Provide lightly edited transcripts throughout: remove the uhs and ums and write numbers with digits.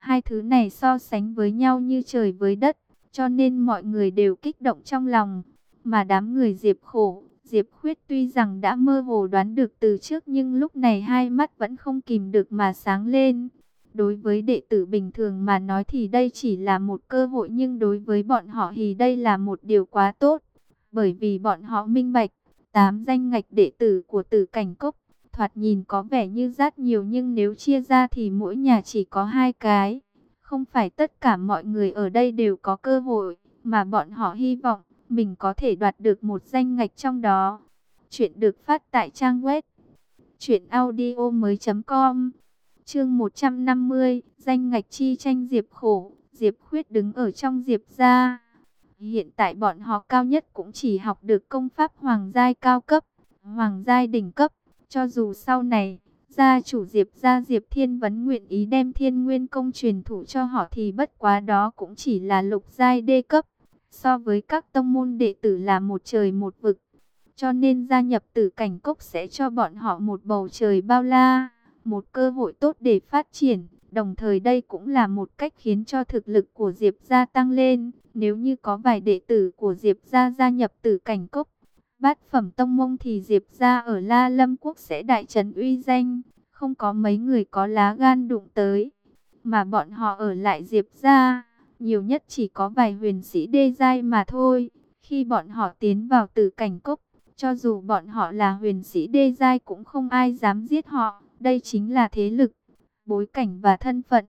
Hai thứ này so sánh với nhau như trời với đất, cho nên mọi người đều kích động trong lòng. Mà đám người Diệp Khổ, Diệp Khuyết tuy rằng đã mơ hồ đoán được từ trước, nhưng lúc này hai mắt vẫn không kìm được mà sáng lên. Đối với đệ tử bình thường mà nói thì đây chỉ là một cơ hội, nhưng đối với bọn họ thì đây là một điều quá tốt. Bởi vì bọn họ minh bạch, 8 danh ngạch đệ tử của Tử Cảnh Cốc, thoạt nhìn có vẻ như rất nhiều, nhưng nếu chia ra thì mỗi nhà chỉ có 2 cái. Không phải tất cả mọi người ở đây đều có cơ hội, mà bọn họ hy vọng mình có thể đoạt được một danh ngạch trong đó. Chuyện được phát tại trang web truyệnaudiomoi.com. Chương 150, danh ngạch chi tranh Diệp Khổ. Diệp Khuyết đứng ở trong Diệp gia. Hiện tại bọn họ cao nhất cũng chỉ học được công pháp hoàng giai cao cấp, hoàng giai đỉnh cấp. Cho dù sau này gia chủ Diệp gia Diệp Thiên Vấn nguyện ý đem Thiên Nguyên công truyền thụ cho họ thì bất quá đó cũng chỉ là lục giai đê cấp. So với các tông môn đệ tử là một trời một vực. Cho nên gia nhập Tử Cảnh Cốc sẽ cho bọn họ một bầu trời bao la, một cơ hội tốt để phát triển. Đồng thời đây cũng là một cách khiến cho thực lực của Diệp gia tăng lên. Nếu như có vài đệ tử của Diệp gia gia nhập Tử Cảnh Cốc, bát phẩm tông môn, thì Diệp gia ở La Lâm Quốc sẽ đại trấn uy danh. Không có mấy người có lá gan đụng tới. Mà bọn họ ở lại Diệp gia, nhiều nhất chỉ có vài huyền sĩ đê giai mà thôi. Khi bọn họ tiến vào Tử Cảnh Cốc, cho dù bọn họ là huyền sĩ đê giai cũng không ai dám giết họ. Đây chính là thế lực, bối cảnh và thân phận.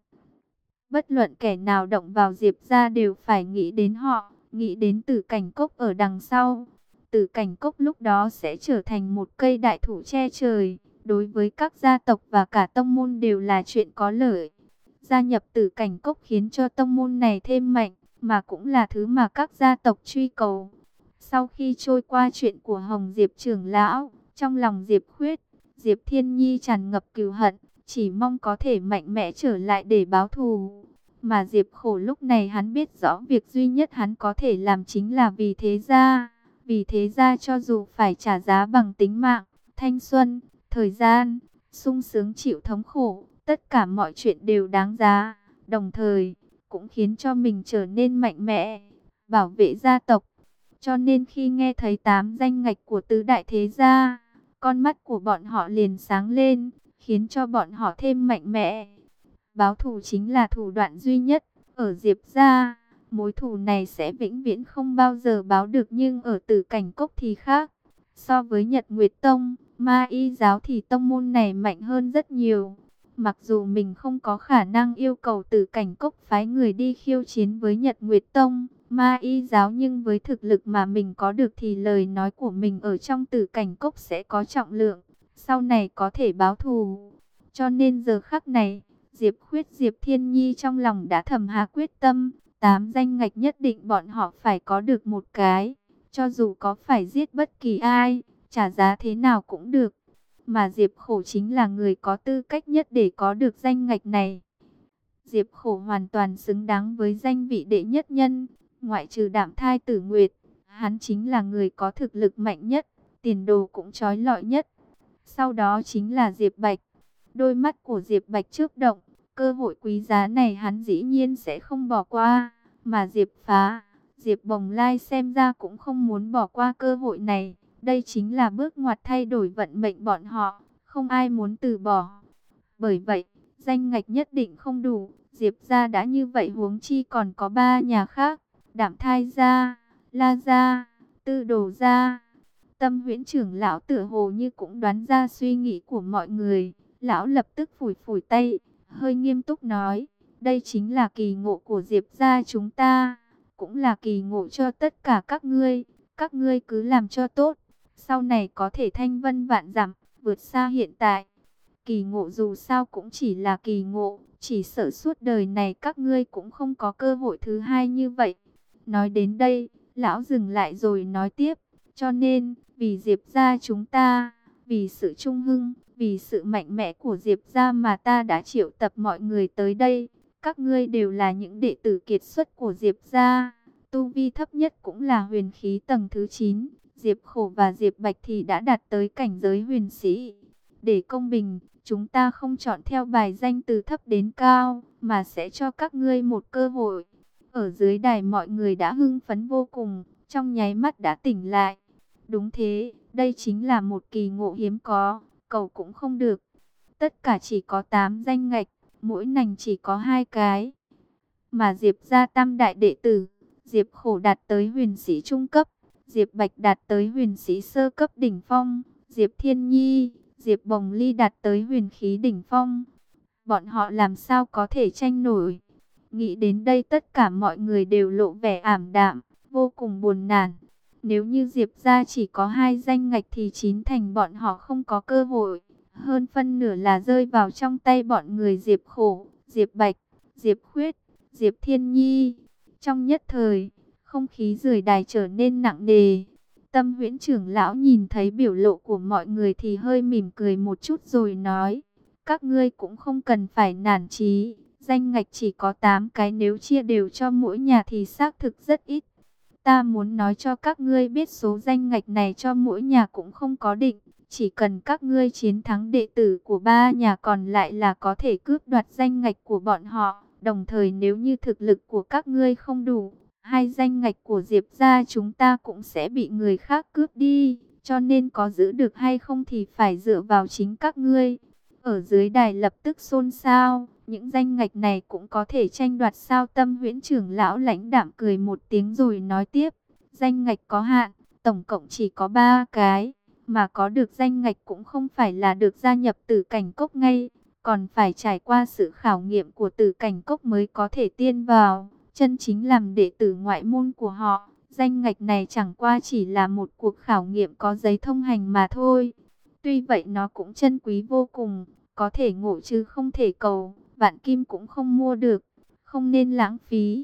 Bất luận kẻ nào động vào Diệp gia đều phải nghĩ đến họ, nghĩ đến Tử Cảnh Cốc ở đằng sau. Tử Cảnh Cốc lúc đó sẽ trở thành một cây đại thụ che trời. Đối với các gia tộc và cả tông môn đều là chuyện có lợi. Gia nhập Tử Cảnh Cốc khiến cho tông môn này thêm mạnh, mà cũng là thứ mà các gia tộc truy cầu. Sau khi trôi qua chuyện của Hồng Diệp trưởng lão, trong lòng Diệp Khuyết, Diệp Thiên Nhi tràn ngập cừu hận, chỉ mong có thể mạnh mẽ trở lại để báo thù. Mà Diệp Khổ lúc này hắn biết rõ việc duy nhất hắn có thể làm chính là vì thế gia. Vì thế gia cho dù phải trả giá bằng tính mạng, thanh xuân, thời gian, sung sướng chịu thống khổ, tất cả mọi chuyện đều đáng giá. Đồng thời, cũng khiến cho mình trở nên mạnh mẽ, bảo vệ gia tộc. Cho nên khi nghe thấy 8 danh ngạch của tứ đại thế gia, con mắt của bọn họ liền sáng lên, khiến cho bọn họ thêm mạnh mẽ. Báo thù chính là thủ đoạn duy nhất ở Diệp gia. Mối thù này sẽ vĩnh viễn không bao giờ báo được, nhưng ở Tử Cảnh Cốc thì khác. So với Nhật Nguyệt Tông, Ma Y giáo thì tông môn này mạnh hơn rất nhiều. Mặc dù mình không có khả năng yêu cầu Tử Cảnh Cốc phái người đi khiêu chiến với Nhật Nguyệt Tông, Ma Y giáo, nhưng với thực lực mà mình có được thì lời nói của mình ở trong Tử Cảnh Cốc sẽ có trọng lượng. Sau này có thể báo thù. Cho nên giờ khắc này, Diệp Khuyết, Diệp Thiên Nhi trong lòng đã thầm hạ quyết tâm. 8 danh ngạch nhất định bọn họ phải có được một cái. Cho dù có phải giết bất kỳ ai, trả giá thế nào cũng được. Mà Diệp Khổ chính là người có tư cách nhất để có được danh ngạch này. Diệp Khổ hoàn toàn xứng đáng với danh vị đệ nhất nhân. Ngoại trừ Đạm Thai Tử Nguyệt, hắn chính là người có thực lực mạnh nhất, tiền đồ cũng chói lọi nhất. Sau đó chính là Diệp Bạch. Đôi mắt của Diệp Bạch chớp động, cơ hội quý giá này hắn dĩ nhiên sẽ không bỏ qua. Mà Diệp Phá, Diệp Bồng Lai xem ra cũng không muốn bỏ qua cơ hội này. Đây chính là bước ngoặt thay đổi vận mệnh bọn họ, không ai muốn từ bỏ. Bởi vậy, danh ngạch nhất định không đủ, Diệp gia đã như vậy huống chi còn có 3 nhà khác, Đạm Thai gia, La gia, Tư Đồ gia. Tâm Huyễn trưởng lão tựa hồ như cũng đoán ra suy nghĩ của mọi người, lão lập tức phủi phủi tay, hơi nghiêm túc nói, đây chính là kỳ ngộ của Diệp gia chúng ta, cũng là kỳ ngộ cho tất cả các ngươi cứ làm cho tốt, sau này có thể thanh vân vạn dặm, vượt xa hiện tại. Kỳ ngộ dù sao cũng chỉ là kỳ ngộ, chỉ sợ suốt đời này các ngươi cũng không có cơ hội thứ hai như vậy. Nói đến đây, lão dừng lại rồi nói tiếp, cho nên, vì Diệp gia chúng ta, vì sự trung hưng, vì sự mạnh mẽ của Diệp gia mà ta đã triệu tập mọi người tới đây. Các ngươi đều là những đệ tử kiệt xuất của Diệp gia, tu vi thấp nhất cũng là huyền khí tầng thứ 9, Diệp Khổ và Diệp Bạch thì đã đạt tới cảnh giới huyền sĩ. Để công bình, Chúng ta không chọn theo bài danh từ thấp đến cao, mà sẽ cho các ngươi một cơ hội. Ở dưới đài mọi người đã hưng phấn vô cùng, trong nháy mắt đã tỉnh lại. Đúng thế, đây chính là một kỳ ngộ hiếm có, cầu cũng không được. Tất cả chỉ có 8 danh ngạch, mỗi ngành chỉ có 2 cái. Mà Diệp gia tam đại đệ tử, Diệp Khổ đạt tới huyền sĩ trung cấp, Diệp Bạch đạt tới huyền sĩ sơ cấp đỉnh phong, Diệp Thiên Nhi, Diệp Bồng Ly đạt tới huyền khí đỉnh phong. Bọn họ làm sao có thể tranh nổi? Nghĩ đến đây tất cả mọi người đều lộ vẻ ảm đạm, vô cùng buồn nản. Nếu như Diệp gia chỉ có 2 danh ngạch thì 9 thành bọn họ không có cơ hội. Hơn phân nửa là rơi vào trong tay bọn người Diệp Khổ, Diệp Bạch, Diệp Khuyết, Diệp Thiên Nhi. Trong nhất thời, không khí dưới đài trở nên nặng nề. Tâm Huyễn trưởng lão nhìn thấy biểu lộ của mọi người thì hơi mỉm cười một chút rồi nói: các ngươi cũng không cần phải nản chí, danh ngạch chỉ có 8 cái, nếu chia đều cho mỗi nhà thì xác thực rất ít. Ta muốn nói cho các ngươi biết số danh ngạch này cho mỗi nhà cũng không có định. Chỉ cần các ngươi chiến thắng đệ tử của 3 nhà còn lại là có thể cướp đoạt danh ngạch của bọn họ. Đồng thời nếu như thực lực của các ngươi không đủ, 2 danh ngạch của Diệp gia chúng ta cũng sẽ bị người khác cướp đi. Cho nên có giữ được hay không thì phải dựa vào chính các ngươi. Ở dưới đài lập tức xôn xao. Những danh ngạch này cũng có thể tranh đoạt sao? Tâm Huyễn trưởng lão lãnh đạm cười một tiếng rồi nói tiếp: danh ngạch có hạn, tổng cộng chỉ có 3 cái. Mà có được danh ngạch cũng không phải là được gia nhập Tử Cảnh Cốc ngay, còn phải trải qua sự khảo nghiệm của Tử Cảnh Cốc mới có thể tiên vào, chân chính làm đệ tử ngoại môn của họ. Danh ngạch này chẳng qua chỉ là một cuộc khảo nghiệm có giấy thông hành mà thôi. Tuy vậy nó cũng chân quý vô cùng, có thể ngộ chứ không thể cầu, vạn kim cũng không mua được, không nên lãng phí.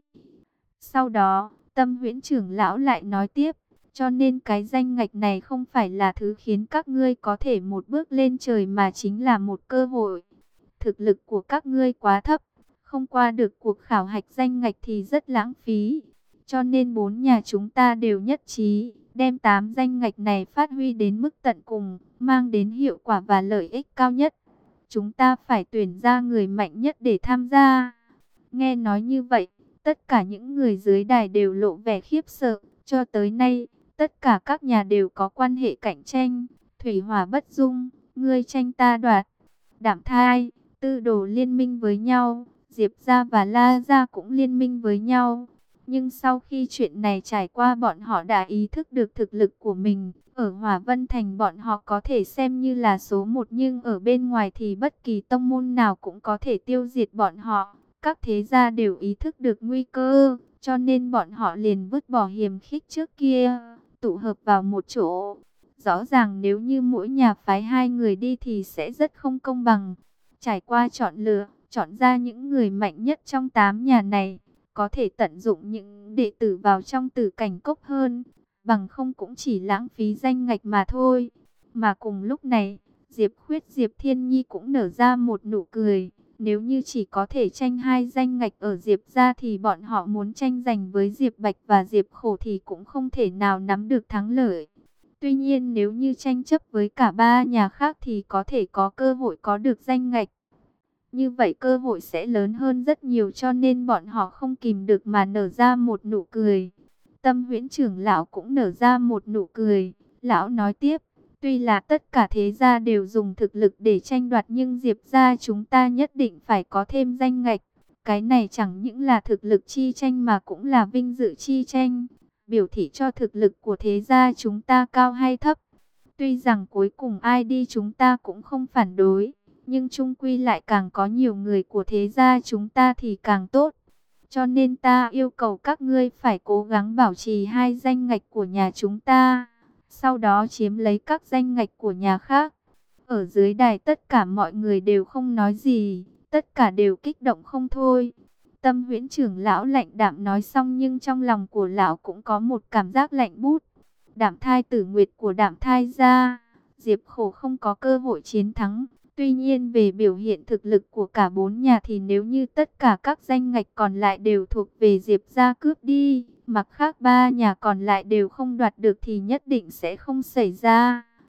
Sau đó, Tâm Huyễn trưởng lão lại nói tiếp: cho nên cái danh ngạch này không phải là thứ khiến các ngươi có thể một bước lên trời, mà chính là một cơ hội. Thực lực của các ngươi quá thấp, không qua được cuộc khảo hạch danh ngạch thì rất lãng phí. Cho nên 4 nhà chúng ta đều nhất trí, đem 8 danh ngạch này phát huy đến mức tận cùng, mang đến hiệu quả và lợi ích cao nhất. Chúng ta phải tuyển ra người mạnh nhất để tham gia. Nghe nói như vậy, tất cả những người dưới đài đều lộ vẻ khiếp sợ. Cho tới nay, tất cả các nhà đều có quan hệ cạnh tranh, thủy hỏa bất dung, ngươi tranh ta đoạt. Đạm Thai, Tư Đồ liên minh với nhau, Diệp gia và La gia cũng liên minh với nhau. Nhưng sau khi chuyện này trải qua, bọn họ đã ý thức được thực lực của mình. Ở Hỏa Vân Thành bọn họ có thể xem như là số 1, nhưng ở bên ngoài thì bất kỳ tông môn nào cũng có thể tiêu diệt bọn họ. Các thế gia đều ý thức được nguy cơ, cho nên bọn họ liền vứt bỏ hiềm khích trước kia, tụ hợp vào một chỗ. Rõ ràng nếu như mỗi nhà phái 2 người đi thì sẽ rất không công bằng. Trải qua chọn lựa, chọn ra những người mạnh nhất trong 8 nhà này, có thể tận dụng những đệ tử vào trong Tử Cảnh Cốc hơn, bằng không cũng chỉ lãng phí danh ngạch mà thôi. Mà cùng lúc này, Diệp Khuyết, Diệp Thiên Nhi cũng nở ra một nụ cười. Nếu như chỉ có thể tranh 2 danh ngạch ở Diệp gia thì bọn họ muốn tranh giành với Diệp Bạch và Diệp Khổ thì cũng không thể nào nắm được thắng lợi. Tuy nhiên nếu như tranh chấp với cả 3 nhà khác thì có thể có cơ hội có được danh ngạch. Như vậy cơ hội sẽ lớn hơn rất nhiều, cho nên bọn họ không kìm được mà nở ra một nụ cười. Tâm Huyễn trưởng lão cũng nở ra một nụ cười. Lão nói tiếp: tuy là tất cả thế gia đều dùng thực lực để tranh đoạt, nhưng Diệp gia chúng ta nhất định phải có thêm danh ngạch. Cái này chẳng những là thực lực chi tranh mà cũng là vinh dự chi tranh, biểu thị cho thực lực của thế gia chúng ta cao hay thấp. Tuy rằng cuối cùng ai đi chúng ta cũng không phản đối, nhưng chung quy lại càng có nhiều người của thế gia chúng ta thì càng tốt. Cho nên ta yêu cầu các ngươi phải cố gắng bảo trì 2 danh ngạch của nhà chúng ta, sau đó chiếm lấy các danh ngạch của nhà khác. Ở dưới đài tất cả mọi người đều không nói gì, tất cả đều kích động không thôi. Tâm Huyễn trưởng lão lạnh đạm nói xong, nhưng trong lòng của lão cũng có một cảm giác lạnh bút. Đạm Thai tử nguyệt của Đạm Thai gia, Diệp Khổ không có cơ hội chiến thắng. Tuy nhiên về biểu hiện thực lực của cả 4 nhà thì nếu như tất cả các danh ngạch còn lại đều thuộc về Diệp gia cướp đi, mặt khác 3 nhà còn lại đều không đoạt được thì nhất định sẽ không xảy ra.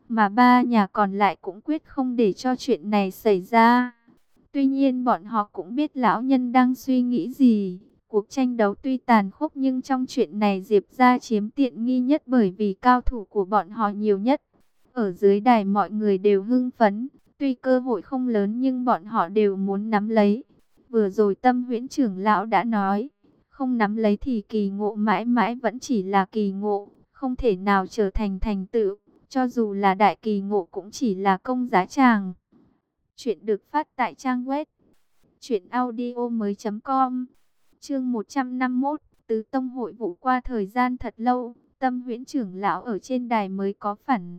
mà ba nhà còn lại cũng quyết không để cho chuyện này xảy ra. Tuy nhiên bọn họ cũng biết lão nhân đang suy nghĩ gì. Cuộc tranh đấu tuy tàn khốc nhưng trong chuyện này Diệp gia chiếm tiện nghi nhất bởi vì cao thủ của bọn họ nhiều nhất. Ở dưới đài mọi người đều hưng phấn, tuy cơ hội không lớn nhưng bọn họ đều muốn nắm lấy. Vừa rồi Tâm Huyễn trưởng lão đã nói, không nắm lấy thì kỳ ngộ mãi mãi vẫn chỉ là kỳ ngộ, không thể nào trở thành thành tựu, cho dù là đại kỳ ngộ cũng chỉ là công giá tràng. Chuyện được phát tại trang web truyệnaudiomoi.com. Chương 151, Tứ tông hội vụ. Qua thời gian thật lâu, Tâm Huyễn trưởng lão ở trên đài mới có phản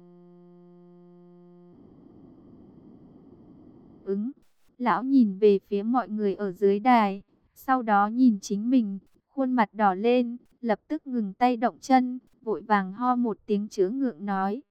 ứng. Lão nhìn về phía mọi người ở dưới đài, sau đó nhìn chính mình, khuôn mặt đỏ lên, lập tức ngừng tay động chân, vội vàng ho một tiếng chứa ngượng nói,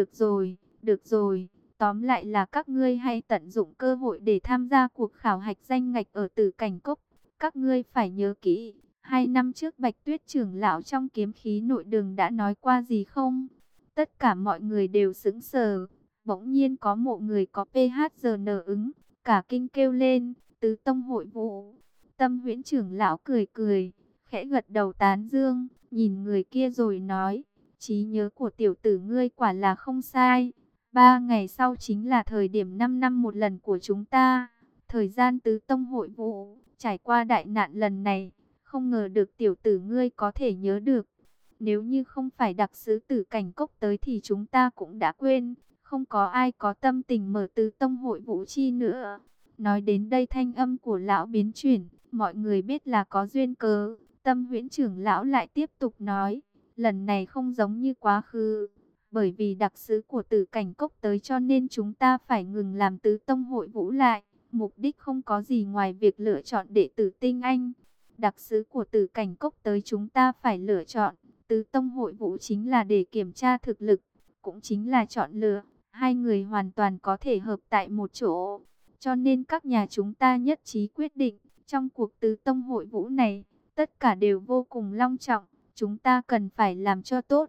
được rồi, tóm lại là các ngươi hay tận dụng cơ hội để tham gia cuộc khảo hạch danh ngạch ở Tử Cảnh Cốc. Các ngươi phải nhớ kỹ, 2 năm trước Bạch Tuyết trưởng lão trong kiếm khí nội đường đã nói qua gì không? Tất cả mọi người đều sững sờ, bỗng nhiên có một người có PHRN ứng, cả kinh kêu lên, Tứ tông hội vụ. Tâm Huyễn trưởng lão cười cười, khẽ gật đầu tán dương, nhìn người kia rồi nói, trí nhớ của tiểu tử ngươi quả là không sai. 3 ngày sau chính là thời điểm 5 năm một lần của chúng ta. Thời gian tứ tông hội vụ, trải qua đại nạn lần này, không ngờ được tiểu tử ngươi có thể nhớ được. Nếu như không phải đặc sứ Tử Cảnh Cốc tới thì chúng ta cũng đã quên. Không có ai có tâm tình mở tứ tông hội vụ chi nữa. Nói đến đây thanh âm của lão biến chuyển, mọi người biết là có duyên cớ. Tâm Huyễn trưởng lão lại tiếp tục nói, lần này không giống như quá khứ. Bởi vì đặc sứ của Tử Cảnh Cốc tới cho nên chúng ta phải ngừng làm tứ tông hội vũ lại. Mục đích không có gì ngoài việc lựa chọn đệ tử tinh anh. Đặc sứ của Tử Cảnh Cốc tới chúng ta phải lựa chọn. Tứ tông hội vũ chính là để kiểm tra thực lực, cũng chính là chọn lựa. Hai người hoàn toàn có thể hợp tại một chỗ. Cho nên các nhà chúng ta nhất trí quyết định, trong cuộc tứ tông hội vũ này, tất cả đều vô cùng long trọng. Chúng ta cần phải làm cho tốt.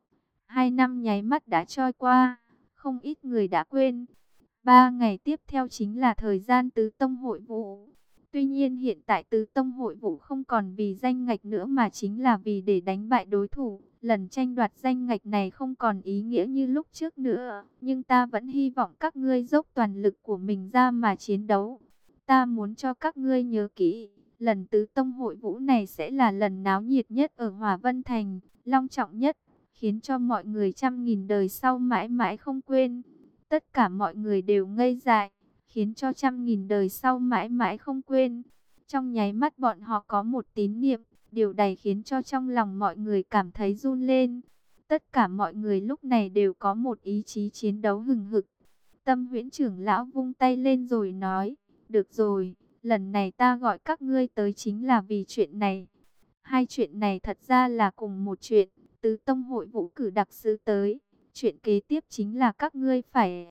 2 năm nháy mắt đã trôi qua, không ít người đã quên. 3 ngày tiếp theo chính là thời gian tứ tông hội vụ. Tuy nhiên hiện tại tứ tông hội vụ không còn vì danh ngạch nữa mà chính là vì để đánh bại đối thủ. Lần tranh đoạt danh ngạch này không còn ý nghĩa như lúc trước nữa. Nhưng ta vẫn hy vọng các ngươi dốc toàn lực của mình ra mà chiến đấu. Ta muốn cho các ngươi nhớ kỹ, lần tứ tông hội vũ này sẽ là lần náo nhiệt nhất ở Hỏa Vân Thành, long trọng nhất, khiến cho mọi người trăm nghìn đời sau mãi mãi không quên. Tất cả mọi người đều ngây dại, khiến cho trăm nghìn đời sau mãi mãi không quên. Trong nháy mắt bọn họ có một tín niệm, điều này khiến cho trong lòng mọi người cảm thấy run lên. Tất cả mọi người lúc này đều có một ý chí chiến đấu hừng hực. Tâm Huyễn trưởng lão vung tay lên rồi nói, được rồi, lần này ta gọi các ngươi tới chính là vì chuyện này. Hai chuyện này thật ra là cùng một chuyện. Tứ tông hội vũ cử đặc sứ tới, chuyện kế tiếp chính là các ngươi phải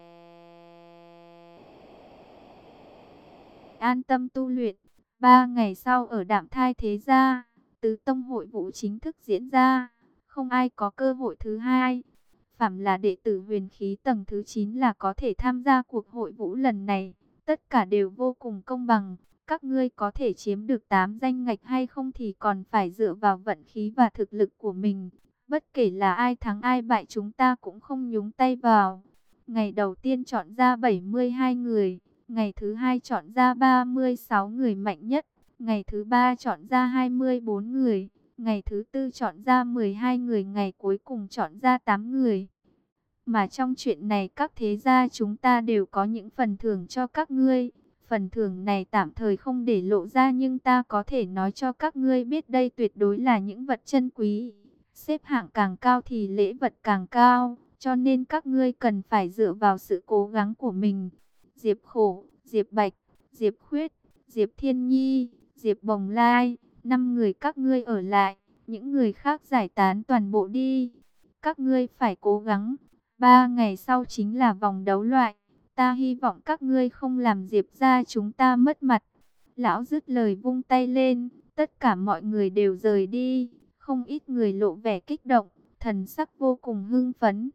an tâm tu luyện. 3 ngày sau ở Đạm Thai Thế Gia, tứ tông hội vũ chính thức diễn ra, không ai có cơ hội thứ hai. Phàm là đệ tử huyền khí tầng thứ 9 là có thể tham gia cuộc hội vũ lần này, tất cả đều vô cùng công bằng. Các ngươi có thể chiếm được 8 danh ngạch hay không thì còn phải dựa vào vận khí và thực lực của mình. Bất kể là ai thắng ai bại chúng ta cũng không nhúng tay vào. Ngày đầu tiên chọn ra 72 người, ngày thứ hai chọn ra 36 người mạnh nhất, ngày thứ ba chọn ra 24 người, ngày thứ tư chọn ra 12 người, ngày cuối cùng chọn ra 8 người. Mà trong chuyện này các thế gia chúng ta đều có những phần thưởng cho các ngươi. Phần thưởng này tạm thời không để lộ ra nhưng ta có thể nói cho các ngươi biết đây tuyệt đối là những vật chân quý. Xếp hạng càng cao thì lễ vật càng cao, cho nên các ngươi cần phải dựa vào sự cố gắng của mình. Diệp Khổ, Diệp Bạch, Diệp Khuyết, Diệp Thiên Nhi, Diệp Bồng Lai, 5 người các ngươi ở lại, những người khác giải tán toàn bộ đi. Các ngươi phải cố gắng, 3 ngày sau chính là vòng đấu loại. Ta hy vọng các ngươi không làm Diệp gia chúng ta mất mặt. Lão dứt lời vung tay lên, tất cả mọi người đều rời đi. Không ít người lộ vẻ kích động, thần sắc vô cùng hưng phấn.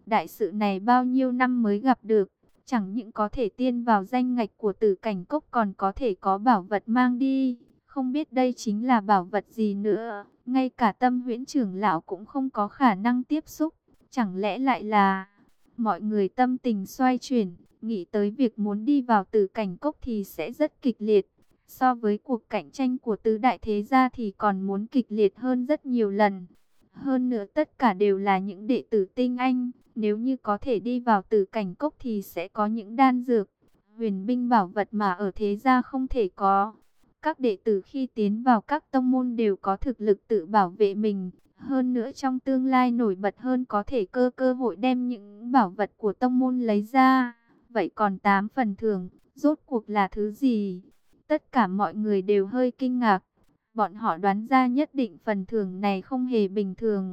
đại sự này bao nhiêu năm mới gặp được. Chẳng những có thể tiên vào danh ngạch của Tử Cảnh Cốc, còn có thể có bảo vật mang đi. Không biết đây chính là bảo vật gì nữa. Ngay cả Tâm Huyễn trưởng lão cũng không có khả năng tiếp xúc. Chẳng lẽ lại là... Mọi người tâm tình xoay chuyển, nghĩ tới việc muốn đi vào Tử Cảnh Cốc thì sẽ rất kịch liệt. So với cuộc cạnh tranh của tứ đại thế gia thì còn muốn kịch liệt hơn rất nhiều lần. Hơn nữa tất cả đều là những đệ tử tinh anh. Nếu như có thể đi vào Tử Cảnh Cốc thì sẽ có những đan dược, huyền binh bảo vật mà ở thế gia không thể có. Các đệ tử khi tiến vào các tông môn đều có thực lực tự bảo vệ mình. Hơn nữa trong tương lai nổi bật hơn có thể cơ hội đem những bảo vật của tông môn lấy ra. Vậy còn 8 phần thưởng, rốt cuộc là thứ gì? Tất cả mọi người đều hơi kinh ngạc. Bọn họ đoán ra nhất định phần thưởng này không hề bình thường.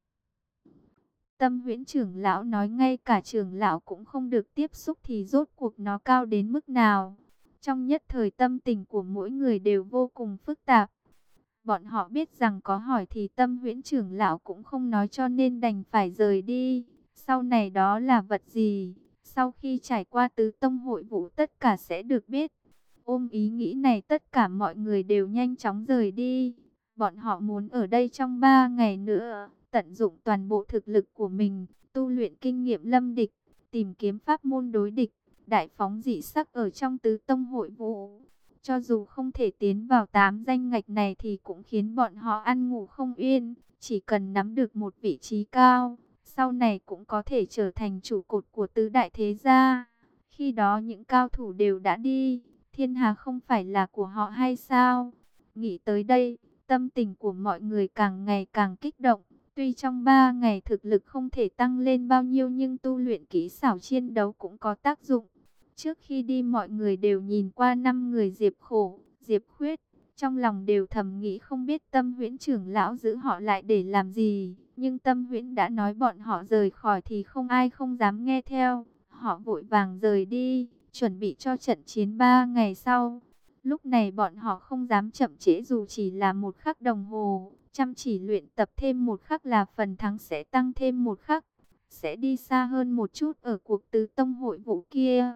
Tâm Huyễn trưởng lão nói ngay cả trưởng lão cũng không được tiếp xúc thì rốt cuộc nó cao đến mức nào. Trong nhất thời tâm tình của mỗi người đều vô cùng phức tạp. Bọn họ biết rằng có hỏi thì Tâm Huyễn trưởng lão cũng không nói, cho nên đành phải rời đi. Sau này đó là vật gì? Sau khi trải qua tứ tông hội vụ tất cả sẽ được biết. Ôm ý nghĩ này tất cả mọi người đều nhanh chóng rời đi. Bọn họ muốn ở đây trong 3 ngày nữa, tận dụng toàn bộ thực lực của mình, tu luyện kinh nghiệm lâm địch, tìm kiếm pháp môn đối địch, đại phóng dị sắc ở trong tứ tông hội vụ. Cho dù không thể tiến vào 8 danh ngạch này thì cũng khiến bọn họ ăn ngủ không yên. Chỉ cần nắm được một vị trí cao, sau này cũng có thể trở thành trụ cột của tứ đại thế gia. Khi đó những cao thủ đều đã đi, thiên hà không phải là của họ hay sao? Nghĩ tới đây, tâm tình của mọi người càng ngày càng kích động. Tuy trong 3 ngày thực lực không thể tăng lên bao nhiêu nhưng tu luyện kỹ xảo chiến đấu cũng có tác dụng. Trước khi đi mọi người đều nhìn qua 5 người Diệp Khổ, Diệp Khuyết. Trong lòng đều thầm nghĩ không biết Tâm Huyễn trưởng lão giữ họ lại để làm gì. Nhưng Tâm Huyễn đã nói bọn họ rời khỏi thì không ai không dám nghe theo. Họ vội vàng rời đi, chuẩn bị cho trận chiến 3 ngày sau. Lúc này bọn họ không dám chậm trễ dù chỉ là 1 khắc đồng hồ. Chăm chỉ luyện tập thêm 1 khắc là phần thắng sẽ tăng thêm 1 khắc. Sẽ đi xa hơn một chút ở cuộc tứ tông hội vụ kia.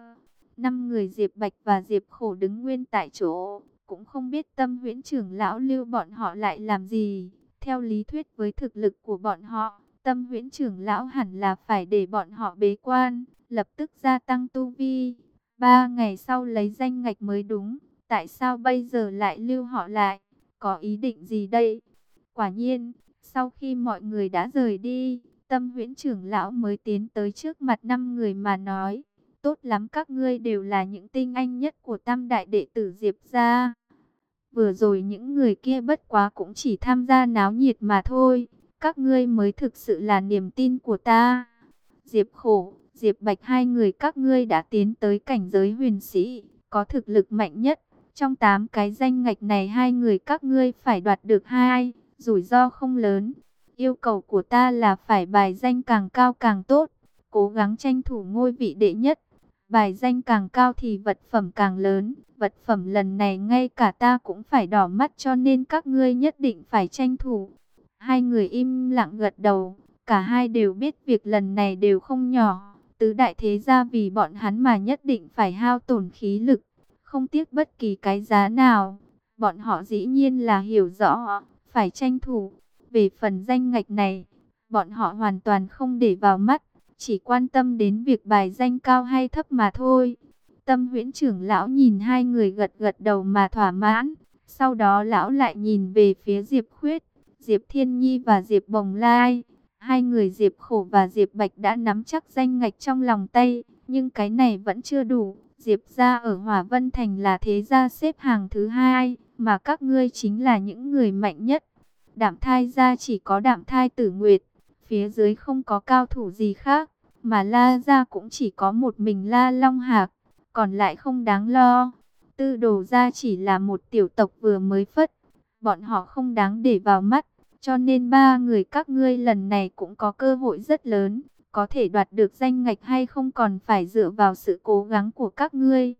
5 người Diệp Bạch và Diệp Khổ đứng nguyên tại chỗ, cũng không biết Tâm Huyễn trưởng lão lưu bọn họ lại làm gì. Theo lý thuyết với thực lực của bọn họ, Tâm Huyễn trưởng lão hẳn là phải để bọn họ bế quan, lập tức gia tăng tu vi. 3 ngày sau lấy danh ngạch mới đúng, tại sao bây giờ lại lưu họ lại? Có ý định gì đây? Quả nhiên, sau khi mọi người đã rời đi, Tâm Huyễn trưởng lão mới tiến tới trước mặt 5 người mà nói. Tốt lắm, các ngươi đều là những tinh anh nhất của tam đại đệ tử Diệp gia. Vừa rồi những người kia bất quá cũng chỉ tham gia náo nhiệt mà thôi. Các ngươi mới thực sự là niềm tin của ta. Diệp Khổ, Diệp Bạch, 2 người các ngươi đã tiến tới cảnh giới huyền sĩ, có thực lực mạnh nhất. Trong 8 cái danh ngạch này 2 người các ngươi phải đoạt được 2, rủi ro không lớn. Yêu cầu của ta là phải bài danh càng cao càng tốt, cố gắng tranh thủ ngôi vị đệ nhất. Bài danh càng cao thì vật phẩm càng lớn. Vật phẩm lần này ngay cả ta cũng phải đỏ mắt, cho nên các ngươi nhất định phải tranh thủ. 2 người im lặng gật đầu. Cả hai đều biết việc lần này đều không nhỏ. Tứ đại thế gia vì bọn hắn mà nhất định phải hao tổn khí lực, không tiếc bất kỳ cái giá nào. Bọn họ dĩ nhiên là hiểu rõ, phải tranh thủ. Về phần danh ngạch này, bọn họ hoàn toàn không để vào mắt. Chỉ quan tâm đến việc bài danh cao hay thấp mà thôi. Tâm Huyễn trưởng lão nhìn 2 người gật gật đầu mà thỏa mãn. Sau đó lão lại nhìn về phía Diệp Khuyết, Diệp Thiên Nhi và Diệp Bồng Lai. 2 người Diệp Khổ và Diệp Bạch đã nắm chắc danh ngạch trong lòng tay. Nhưng cái này vẫn chưa đủ. Diệp gia ở Hỏa Vân Thành là thế gia xếp hàng thứ 2. Mà các ngươi chính là những người mạnh nhất. Đạm Thai gia chỉ có Đạm Thai Tử Nguyệt. Phía dưới không có cao thủ gì khác. Mà La gia cũng chỉ có một mình La Long Hạc, còn lại không đáng lo. Tư Đồ gia chỉ là một tiểu tộc vừa mới phất, bọn họ không đáng để vào mắt. Cho nên 3 người các ngươi lần này cũng có cơ hội rất lớn. Có thể đoạt được danh ngạch hay không còn phải dựa vào sự cố gắng của các ngươi.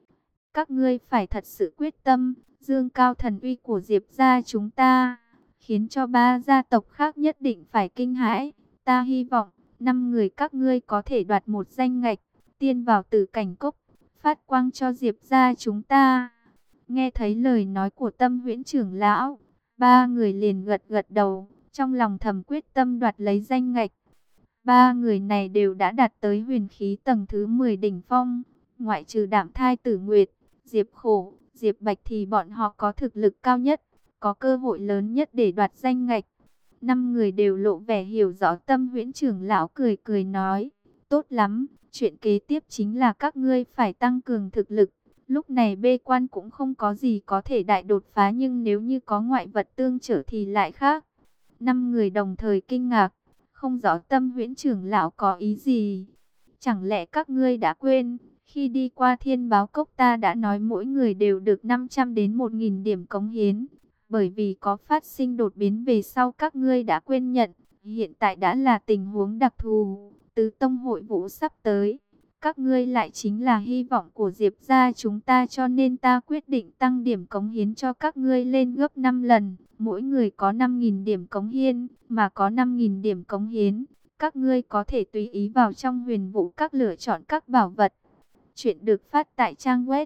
Các ngươi phải thật sự quyết tâm, dương cao thần uy của Diệp gia chúng ta, khiến cho 3 gia tộc khác nhất định phải kinh hãi. Ta hy vọng 5 người các ngươi có thể đoạt một danh ngạch, tiên vào Tử Cảnh Cốc, phát quang cho Diệp gia chúng ta. Nghe thấy lời nói của Tâm Huyễn trưởng lão, 3 người liền gật gật đầu, trong lòng thầm quyết tâm đoạt lấy danh ngạch. 3 người này đều đã đạt tới huyền khí tầng thứ 10 đỉnh phong, ngoại trừ Đạm Thai Tử Nguyệt, Diệp Khổ, Diệp Bạch thì bọn họ có thực lực cao nhất, có cơ hội lớn nhất để đoạt danh ngạch. 5 người đều lộ vẻ hiểu rõ. Tâm Huyễn trưởng lão cười cười nói, tốt lắm, chuyện kế tiếp chính là các ngươi phải tăng cường thực lực. Lúc này bê quan cũng không có gì có thể đại đột phá, nhưng nếu như có ngoại vật tương trợ thì lại khác. 5 người đồng thời kinh ngạc, không rõ Tâm Huyễn trưởng lão có ý gì. Chẳng lẽ các ngươi đã quên, khi đi qua Thiên Báo Cốc ta đã nói mỗi người đều được 500 đến 1000 điểm cống hiến. Bởi vì có phát sinh đột biến về sau các ngươi đã quên nhận, hiện tại đã là tình huống đặc thù, tứ tông hội vũ sắp tới. Các ngươi lại chính là hy vọng của Diệp gia chúng ta, cho nên ta quyết định tăng điểm cống hiến cho các ngươi lên gấp 5 lần. Mỗi người có 5.000 điểm cống hiến, mà có 5.000 điểm cống hiến, các ngươi có thể tùy ý vào trong Huyền Vũ Các lựa chọn các bảo vật. Chuyện được phát tại trang web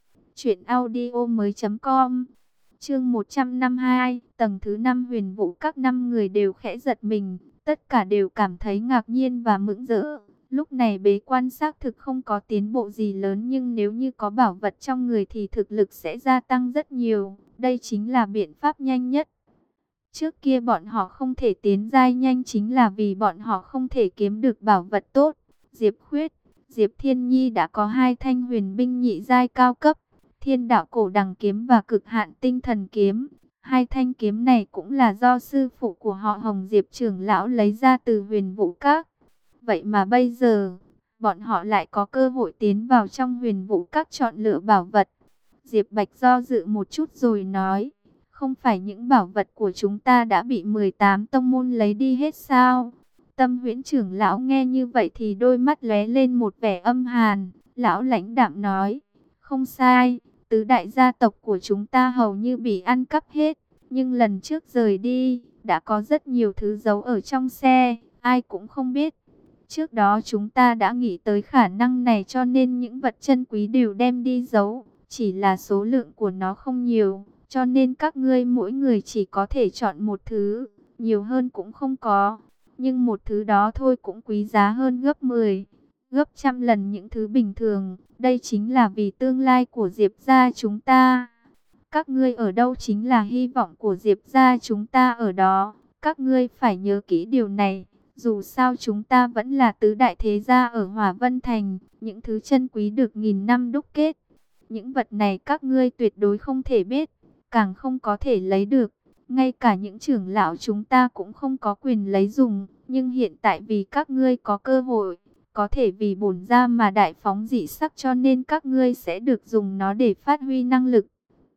truyệnaudiomoi.com. Chương 152, tầng thứ 5 Huyền Vũ Các. 5 người đều khẽ giật mình, tất cả đều cảm thấy ngạc nhiên và mừng rỡ. Lúc này bế quan xác thực không có tiến bộ gì lớn, nhưng nếu như có bảo vật trong người thì thực lực sẽ gia tăng rất nhiều. Đây chính là biện pháp nhanh nhất. Trước kia bọn họ không thể tiến giai nhanh chính là vì bọn họ không thể kiếm được bảo vật tốt. Diệp Khuyết, Diệp Thiên Nhi đã có 2 thanh huyền binh nhị giai cao cấp, Thiên Đạo Cổ Đằng kiếm và Cực Hạn Tinh Thần kiếm. 2 thanh kiếm này cũng là do sư phụ của họ Hồng Diệp trưởng lão lấy ra từ Huyền Vũ Các. Vậy mà bây giờ, bọn họ lại có cơ hội tiến vào trong Huyền Vũ Các chọn lựa bảo vật. Diệp Bạch do dự một chút rồi nói, không phải những bảo vật của chúng ta đã bị 18 tông môn lấy đi hết sao? Tâm Huyễn trưởng lão nghe như vậy thì đôi mắt lóe lên một vẻ âm hàn. Lão lãnh đạm nói, không sai, tứ đại gia tộc của chúng ta hầu như bị ăn cắp hết. Nhưng lần trước rời đi, đã có rất nhiều thứ giấu ở trong xe, ai cũng không biết. Trước đó chúng ta đã nghĩ tới khả năng này, cho nên những vật chân quý đều đem đi giấu. Chỉ là số lượng của nó không nhiều, cho nên các ngươi mỗi người chỉ có thể chọn một thứ, nhiều hơn cũng không có. Nhưng một thứ đó thôi cũng quý giá hơn gấp 10, gấp trăm lần những thứ bình thường. Đây chính là vì tương lai của Diệp gia chúng ta. Các ngươi ở đâu chính là hy vọng của Diệp gia chúng ta ở đó. Các ngươi phải nhớ kỹ điều này. Dù sao chúng ta vẫn là tứ đại thế gia ở Hỏa Vân Thành. Những thứ chân quý được nghìn năm đúc kết. Những vật này các ngươi tuyệt đối không thể biết, càng không có thể lấy được. Ngay cả những trưởng lão chúng ta cũng không có quyền lấy dùng. Nhưng hiện tại vì các ngươi có cơ hội, có thể vì bổn gia mà đại phóng dị sắc, cho nên các ngươi sẽ được dùng nó để phát huy năng lực.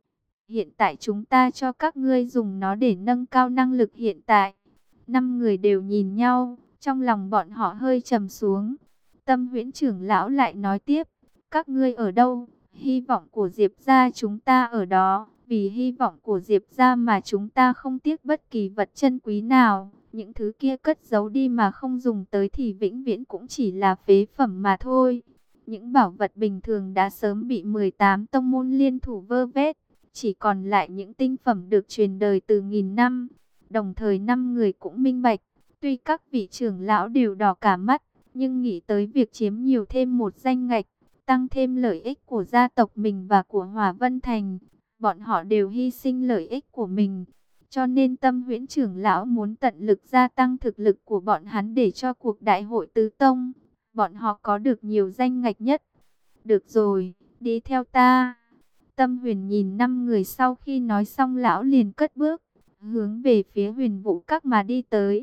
Hiện tại chúng ta cho các ngươi dùng nó để nâng cao năng lực hiện tại. 5 người đều nhìn nhau, trong lòng bọn họ hơi trầm xuống. Tâm Huyễn trưởng lão lại nói tiếp, các ngươi ở đâu? Hy vọng của Diệp gia chúng ta ở đó. Vì hy vọng của Diệp gia mà chúng ta không tiếc bất kỳ vật chân quý nào. Những thứ kia cất giấu đi mà không dùng tới thì vĩnh viễn cũng chỉ là phế phẩm mà thôi. Những bảo vật bình thường đã sớm bị 18 tông môn liên thủ vơ vét, chỉ còn lại những tinh phẩm được truyền đời từ nghìn năm. Đồng thời 5 người cũng minh bạch, tuy các vị trưởng lão đều đỏ cả mắt, nhưng nghĩ tới việc chiếm nhiều thêm một danh ngạch, tăng thêm lợi ích của gia tộc mình và của Hỏa Vân Thành, bọn họ đều hy sinh lợi ích của mình. Cho nên Tâm Huyễn trưởng lão muốn tận lực gia tăng thực lực của bọn hắn để cho cuộc đại hội tứ tông, bọn họ có được nhiều danh ngạch nhất. Được rồi, đi theo ta. Tâm Huyền nhìn 5 người, sau khi nói xong lão liền cất bước, hướng về phía Huyền Vũ Các mà đi tới.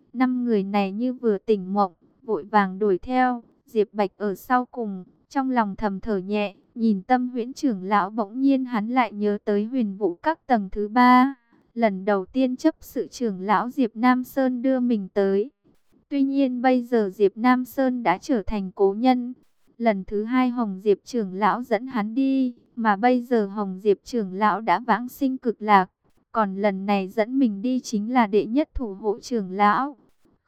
5 người này như vừa tỉnh mộng, vội vàng đuổi theo. Diệp Bạch ở sau cùng, trong lòng thầm thở nhẹ, nhìn Tâm Huyễn trưởng lão, bỗng nhiên hắn lại nhớ tới Huyền Vũ Các tầng thứ 3. Lần đầu tiên chấp sự trưởng lão Diệp Nam Sơn đưa mình tới. Tuy nhiên bây giờ Diệp Nam Sơn đã trở thành cố nhân. Lần thứ 2 Hồng Diệp trưởng lão dẫn hắn đi, mà bây giờ Hồng Diệp trưởng lão đã vãng sinh cực lạc. Còn lần này dẫn mình đi chính là đệ nhất thủ hộ trưởng lão.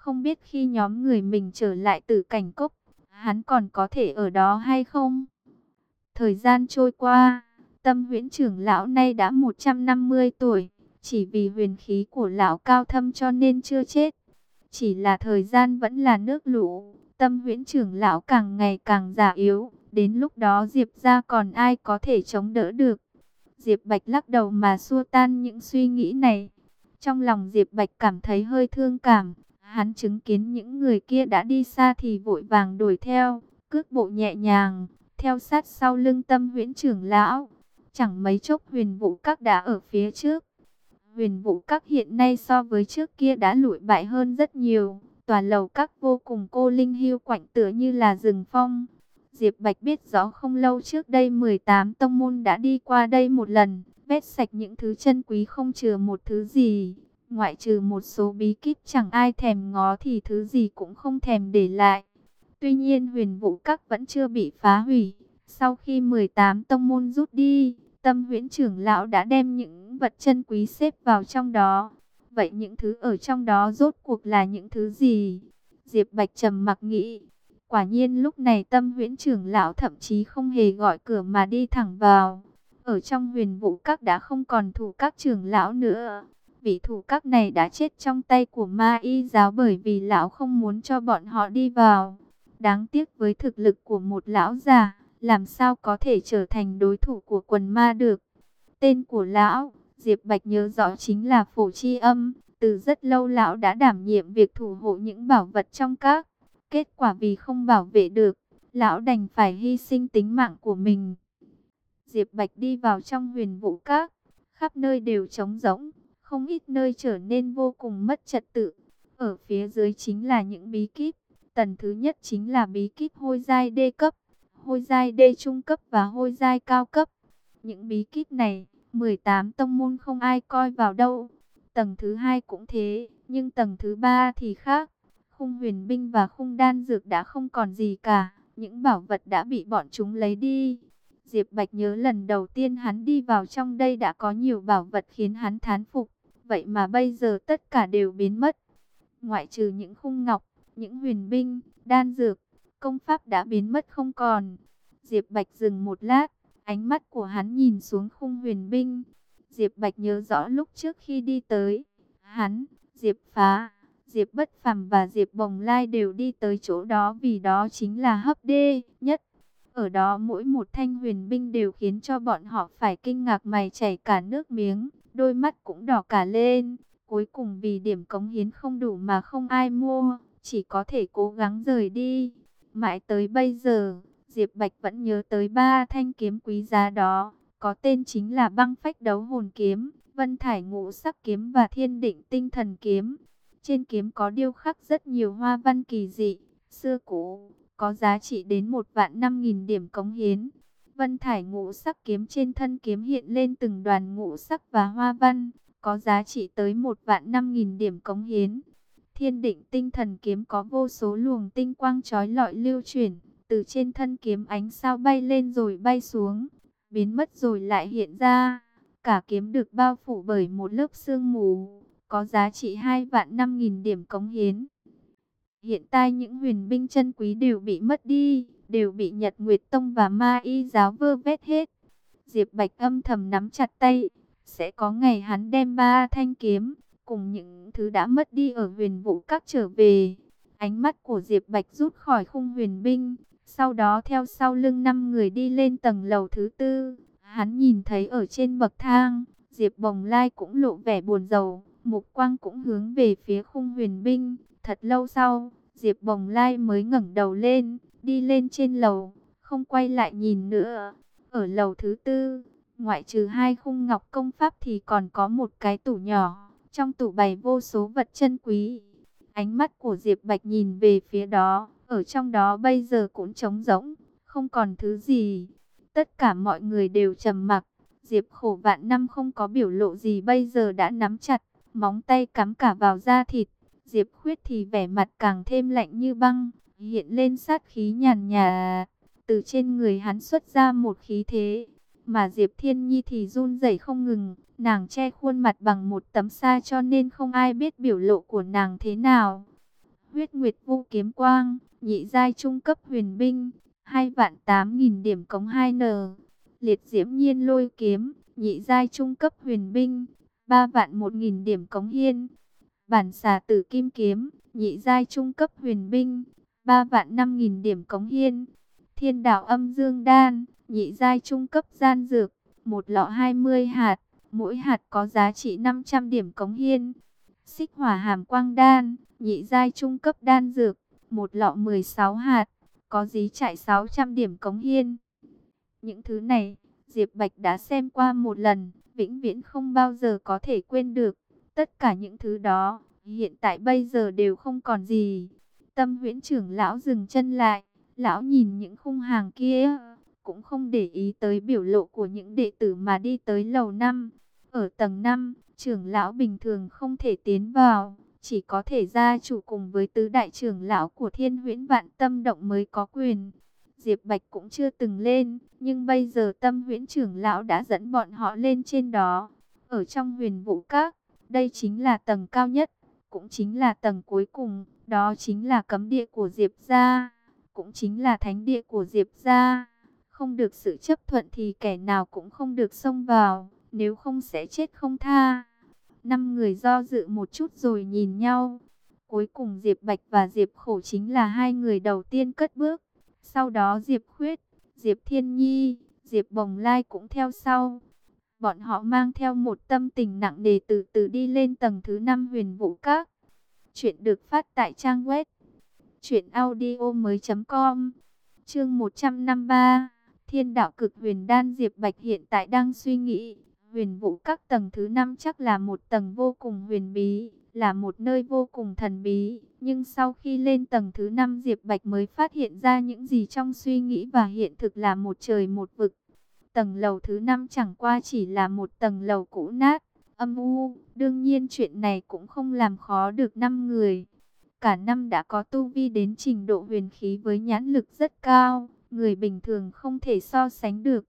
Không biết khi nhóm người mình trở lại Tử Cảnh Cốc, hắn còn có thể ở đó hay không? Thời gian trôi qua, Tâm Huyễn trưởng lão nay đã 150 tuổi, chỉ vì huyền khí của lão cao thâm cho nên chưa chết. Chỉ là thời gian vẫn là nước lũ, Tâm Huyễn trưởng lão càng ngày càng già yếu, đến lúc đó Diệp gia còn ai có thể chống đỡ được. Diệp Bạch lắc đầu mà xua tan những suy nghĩ này. Trong lòng Diệp Bạch cảm thấy hơi thương cảm, hắn chứng kiến những người kia đã đi xa thì vội vàng đuổi theo, cước bộ nhẹ nhàng, theo sát sau lưng Tâm Huyễn trưởng lão. Chẳng mấy chốc Huyền Vũ Các đã ở phía trước. Huyền Vũ Các hiện nay so với trước kia đã lụi bại hơn rất nhiều. Tòa lầu các vô cùng cô linh hiu quạnh tựa như là rừng phong. Diệp Bạch biết rõ không lâu trước đây 18 tông môn đã đi qua đây một lần, vét sạch những thứ chân quý không chừa một thứ gì. Ngoại trừ một số bí kíp chẳng ai thèm ngó thì thứ gì cũng không thèm để lại. Tuy nhiên Huyền Vũ Các vẫn chưa bị phá hủy. Sau khi 18 tông môn rút đi, Tâm Huyễn trưởng lão đã đem những vật chân quý xếp vào trong đó. Vậy những thứ ở trong đó rốt cuộc là những thứ gì? Diệp Bạch trầm mặc nghĩ. Quả nhiên lúc này Tâm Huyễn trưởng lão thậm chí không hề gọi cửa mà đi thẳng vào. Ở trong Huyền Vũ Các đã không còn thủ các trưởng lão nữa. Vị thủ các này đã chết trong tay của Ma Y giáo bởi vì lão không muốn cho bọn họ đi vào. Đáng tiếc với thực lực của một lão già, làm sao có thể trở thành đối thủ của quần ma được. Tên của lão, Diệp Bạch nhớ rõ chính là Phổ Chi Âm. Từ rất lâu lão đã đảm nhiệm việc thủ hộ những bảo vật trong các. Kết quả vì không bảo vệ được, lão đành phải hy sinh tính mạng của mình. Diệp Bạch đi vào trong Huyền Vũ Các, khắp nơi đều trống rỗng, không ít nơi trở nên vô cùng mất trật tự. Ở phía dưới chính là những bí kíp. Tầng thứ nhất chính là bí kíp hôi giai D cấp, hôi giai D trung cấp và hôi giai cao cấp. Những bí kíp này, 18 tông môn không ai coi vào đâu. Tầng thứ hai cũng thế, nhưng tầng thứ ba thì khác. Khung huyền binh và khung đan dược đã không còn gì cả, những bảo vật đã bị bọn chúng lấy đi. Diệp Bạch nhớ lần đầu tiên hắn đi vào trong đây đã có nhiều bảo vật khiến hắn thán phục, vậy mà bây giờ tất cả đều biến mất. Ngoại trừ những khung ngọc, những huyền binh, đan dược, công pháp đã biến mất không còn. Diệp Bạch dừng một lát, ánh mắt của hắn nhìn xuống khung huyền binh. Diệp Bạch nhớ rõ lúc trước khi đi tới, hắn, Diệp Phá, Diệp Bất Phàm và Diệp Bồng Lai đều đi tới chỗ đó vì đó chính là hấp đê nhất. Ở đó mỗi một thanh huyền binh đều khiến cho bọn họ phải kinh ngạc mày chảy cả nước miếng, đôi mắt cũng đỏ cả lên. Cuối cùng vì điểm cống hiến không đủ mà không ai mua, chỉ có thể cố gắng rời đi. Mãi tới bây giờ, Diệp Bạch vẫn nhớ tới ba thanh kiếm quý giá đó, có tên chính là Băng Phách Đấu Hồn Kiếm, Vân Thải Ngũ Sắc Kiếm và Thiên Định Tinh Thần Kiếm. Trên kiếm có điêu khắc rất nhiều hoa văn kỳ dị, xưa cũ, có giá trị đến 1.500.000 điểm cống hiến. Vân Thải Ngũ Sắc Kiếm trên thân kiếm hiện lên từng đoàn ngũ sắc và hoa văn, có giá trị tới 1.500.000 điểm cống hiến. Thiên Định Tinh Thần Kiếm có vô số luồng tinh quang chói lọi lưu chuyển, từ trên thân kiếm ánh sao bay lên rồi bay xuống, biến mất rồi lại hiện ra. Cả kiếm được bao phủ bởi một lớp sương mù, có giá trị 2.500.000 điểm cống hiến. Hiện tại những huyền binh chân quý đều bị mất đi, đều bị Nhật Nguyệt Tông và Ma Y giáo vơ vét hết. Diệp Bạch âm thầm nắm chặt tay, sẽ có ngày hắn đem ba thanh kiếm cùng những thứ đã mất đi ở Huyền Vũ Các trở về. Ánh mắt của Diệp Bạch rút khỏi khung huyền binh, sau đó theo sau lưng 5 người đi lên tầng lầu thứ tư. Hắn nhìn thấy ở trên bậc thang, Diệp Bồng Lai cũng lộ vẻ buồn rầu, mục quang cũng hướng về phía khung huyền binh. Thật lâu sau, Diệp Bồng Lai mới ngẩng đầu lên, đi lên trên lầu, không quay lại nhìn nữa. Ở lầu thứ tư, ngoại trừ hai khung ngọc công pháp thì còn có một cái tủ nhỏ, trong tủ bày vô số vật chân quý. Ánh mắt của Diệp Bạch nhìn về phía đó, ở trong đó bây giờ cũng trống rỗng, không còn thứ gì. Tất cả mọi người đều trầm mặc. Diệp Khổ vạn năm không có biểu lộ gì bây giờ đã nắm chặt, móng tay cắm cả vào da thịt. Diệp Khuyết thì vẻ mặt càng thêm lạnh như băng, hiện lên sát khí nhàn nhạt. Từ trên người hắn xuất ra một khí thế, mà Diệp Thiên Nhi thì run rẩy không ngừng. Nàng che khuôn mặt bằng một tấm sa cho nên không ai biết biểu lộ của nàng thế nào. Huyết Nguyệt Vu Kiếm Quang, nhị giai trung cấp huyền binh, 2.800.000 điểm cống 2N. Liệt Diễm Nhiên Lôi Kiếm, nhị giai trung cấp huyền binh, 3.001.000 điểm cống hiên. Bản Xà Tử Kim Kiếm, nhị giai trung cấp huyền binh, 3.005.000 điểm cống hiên. Thiên Đạo Âm Dương Đan, nhị giai trung cấp gian dược, một lọ 20 hạt, mỗi hạt có giá trị 500 điểm cống hiên. Xích Hỏa Hàm Quang Đan, nhị giai trung cấp đan dược, một lọ 16 hạt, có giá trị 600 điểm cống hiên. Những thứ này, Diệp Bạch đã xem qua một lần, vĩnh viễn không bao giờ có thể quên được. Tất cả những thứ đó, hiện tại bây giờ đều không còn gì. Tâm Huyễn trưởng lão dừng chân lại, lão nhìn những khung hàng kia, cũng không để ý tới biểu lộ của những đệ tử mà đi tới lầu 5. Ở tầng 5, trưởng lão bình thường không thể tiến vào, chỉ có thể gia chủ cùng với tứ đại trưởng lão của Thiên Huyễn Vạn Tâm Động mới có quyền. Diệp Bạch cũng chưa từng lên, nhưng bây giờ Tâm Huyễn trưởng lão đã dẫn bọn họ lên trên đó. Ở trong Huyền Vũ Các, đây chính là tầng cao nhất, cũng chính là tầng cuối cùng, đó chính là cấm địa của Diệp gia, cũng chính là thánh địa của Diệp gia. Không được sự chấp thuận thì kẻ nào cũng không được xông vào, nếu không sẽ chết không tha. 5 người do dự một chút rồi nhìn nhau. Cuối cùng Diệp Bạch và Diệp Khổ chính là hai người đầu tiên cất bước. Sau đó Diệp Khuyết, Diệp Thiên Nhi, Diệp Bồng Lai cũng theo sau. Bọn họ mang theo một tâm tình nặng nề từ từ đi lên tầng thứ 5 Huyền Vũ Các. Chuyện được phát tại trang web truyệnaudiomoi.com. Chương 153, Thiên Đạo Cực Huyền Đan. Diệp Bạch hiện tại đang suy nghĩ, Huyền Vũ Các tầng thứ 5 chắc là một tầng vô cùng huyền bí, là một nơi vô cùng thần bí. Nhưng sau khi lên tầng thứ 5, Diệp Bạch mới phát hiện ra những gì trong suy nghĩ và hiện thực là một trời một vực. Tầng lầu thứ 5 chẳng qua chỉ là một tầng lầu cũ nát, âm u. Đương nhiên chuyện này cũng không làm khó được 5 người. Cả năm đã có tu vi đến trình độ huyền khí với nhãn lực rất cao, người bình thường không thể so sánh được.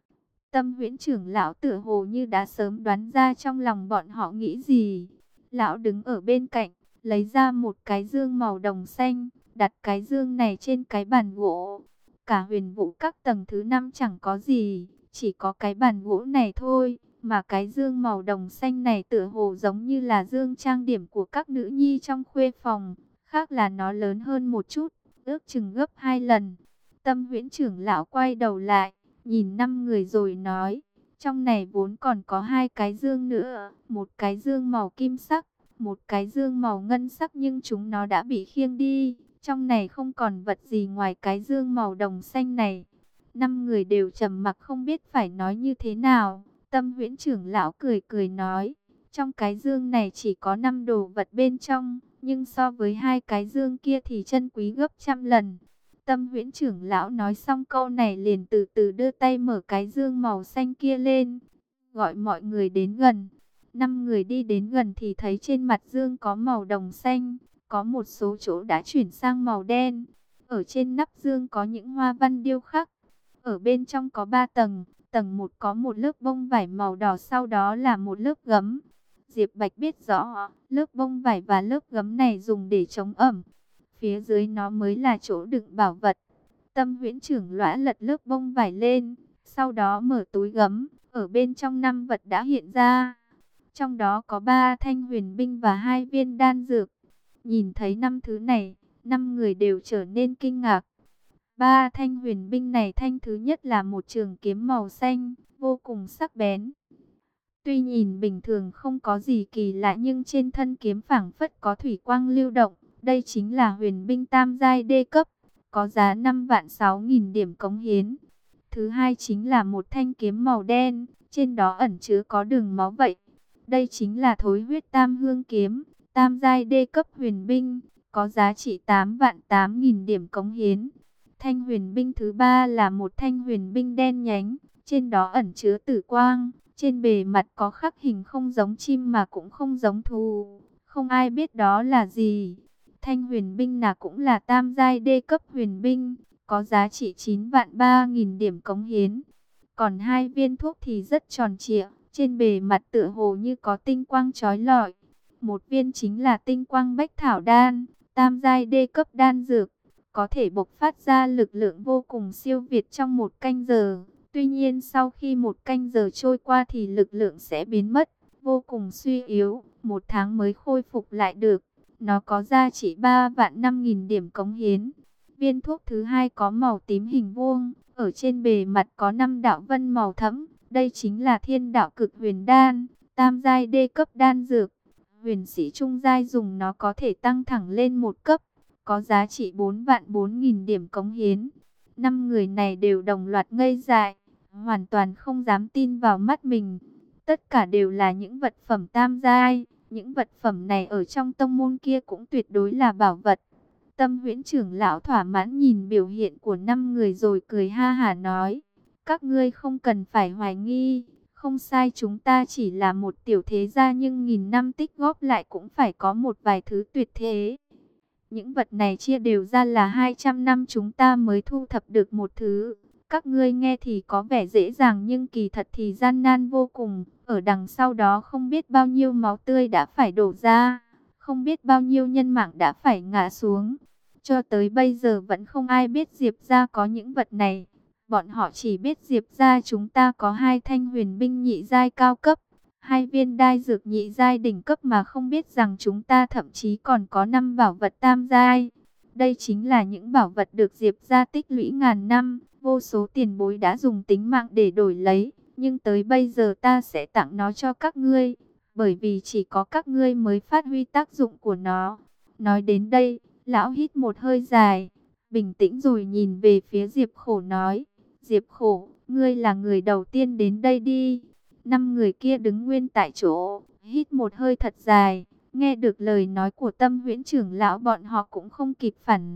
Tâm Huyễn trưởng lão tựa hồ như đã sớm đoán ra trong lòng bọn họ nghĩ gì. Lão đứng ở bên cạnh, lấy ra một cái dương màu đồng xanh, đặt cái dương này trên cái bàn gỗ. Cả Huyền Vũ Các tầng thứ 5 chẳng có gì, chỉ có cái bàn gỗ này thôi. Mà cái dương màu đồng xanh này tựa hồ giống như là dương trang điểm của các nữ nhi trong khuê phòng, khác là nó lớn hơn một chút, ước chừng gấp 2 lần. Tâm Huyễn trưởng lão quay đầu lại, nhìn 5 người rồi nói, trong này vốn còn có 2 cái dương nữa, một cái dương màu kim sắc, một cái dương màu ngân sắc, nhưng chúng nó đã bị khiêng đi, trong này không còn vật gì ngoài cái dương màu đồng xanh này. 5 người đều trầm mặc không biết phải nói như thế nào. Tâm Huyễn trưởng lão cười cười nói, trong cái dương này chỉ có 5 đồ vật bên trong, nhưng so với 2 cái dương kia thì chân quý gấp trăm lần. Tâm Huyễn trưởng lão nói xong câu này liền từ từ đưa tay mở cái dương màu xanh kia lên, gọi mọi người đến gần. 5 người đi đến gần thì thấy trên mặt dương có màu đồng xanh, có một số chỗ đã chuyển sang màu đen. Ở trên nắp dương có những hoa văn điêu khắc. Ở bên trong có 3 tầng, tầng 1 có một lớp bông vải màu đỏ, sau đó là một lớp gấm. Diệp Bạch biết rõ, lớp bông vải và lớp gấm này dùng để chống ẩm. Phía dưới nó mới là chỗ đựng bảo vật. Tâm Huyễn trưởng lão lật lớp bông vải lên, sau đó mở túi gấm, ở bên trong 5 vật đã hiện ra. Trong đó có 3 thanh huyền binh và 2 viên đan dược. Nhìn thấy 5 thứ này, 5 người đều trở nên kinh ngạc. 3 thanh huyền binh này, thanh thứ nhất là một trường kiếm màu xanh, vô cùng sắc bén. Tuy nhìn bình thường không có gì kỳ lạ, nhưng trên thân kiếm phảng phất có thủy quang lưu động. Đây chính là huyền binh tam giai đê cấp, có giá 5.600.000 điểm cống hiến. Thứ hai chính là một thanh kiếm màu đen, trên đó ẩn chứa có đường máu vậy. Đây chính là Thối Huyết Tam Hương kiếm, tam giai đê cấp huyền binh, có giá trị 8.800.000 điểm cống hiến. Thanh huyền binh thứ ba là một thanh huyền binh đen nhánh, trên đó ẩn chứa tử quang, trên bề mặt có khắc hình không giống chim mà cũng không giống thú, không ai biết đó là gì. Thanh huyền binh nào cũng là tam giai đê cấp huyền binh, có giá trị 9.300.000 điểm cống hiến. Còn 2 viên thuốc thì rất tròn trịa, trên bề mặt tựa hồ như có tinh quang chói lọi. Một viên chính là tinh quang bách thảo đan, tam giai đê cấp đan dược, có thể bộc phát ra lực lượng vô cùng siêu việt trong 1 canh giờ. Tuy nhiên sau khi 1 canh giờ trôi qua thì lực lượng sẽ biến mất, vô cùng suy yếu, 1 tháng mới khôi phục lại được. Nó có giá trị 3.005.000 điểm cống hiến. Viên thuốc thứ hai có màu tím hình vuông, ở trên bề mặt có 5 đạo vân màu thẫm. Đây chính là Thiên Đạo Cực Huyền Đan, tam giai đê cấp đan dược. Huyền sĩ trung giai dùng nó có thể tăng thẳng lên 1 cấp, có giá trị 4.004.000 điểm cống hiến. 5 người này đều đồng loạt ngây dại, hoàn toàn không dám tin vào mắt mình. Tất cả đều là những vật phẩm tam giai, những vật phẩm này ở trong tông môn kia cũng tuyệt đối là bảo vật. Tâm Huyễn trưởng lão thỏa mãn nhìn biểu hiện của 5 người rồi cười ha hả nói: các ngươi không cần phải hoài nghi, không sai, chúng ta chỉ là một tiểu thế gia nhưng nghìn năm tích góp lại cũng phải có một vài thứ tuyệt thế. Những vật này chia đều ra là 200 năm chúng ta mới thu thập được một thứ. Các ngươi nghe thì có vẻ dễ dàng nhưng kỳ thật thì gian nan vô cùng. Ở đằng sau đó không biết bao nhiêu máu tươi đã phải đổ ra, không biết bao nhiêu nhân mạng đã phải ngã xuống. Cho tới bây giờ vẫn không ai biết Diệp gia có những vật này. Bọn họ chỉ biết Diệp gia chúng ta có 2 thanh huyền binh nhị giai cao cấp, 2 viên đai dược nhị giai đỉnh cấp, mà không biết rằng chúng ta thậm chí còn có 5 bảo vật tam giai. Đây chính là những bảo vật được Diệp gia tích lũy ngàn năm, vô số tiền bối đã dùng tính mạng để đổi lấy, nhưng tới bây giờ ta sẽ tặng nó cho các ngươi, bởi vì chỉ có các ngươi mới phát huy tác dụng của nó. Nói đến đây, lão hít một hơi dài, bình tĩnh rồi nhìn về phía Diệp Khổ nói: Diệp Khổ, ngươi là người đầu tiên đến đây đi. 5 người kia đứng nguyên tại chỗ, hít một hơi thật dài. Nghe được lời nói của Tâm Huyễn trưởng lão, bọn họ cũng không kịp phản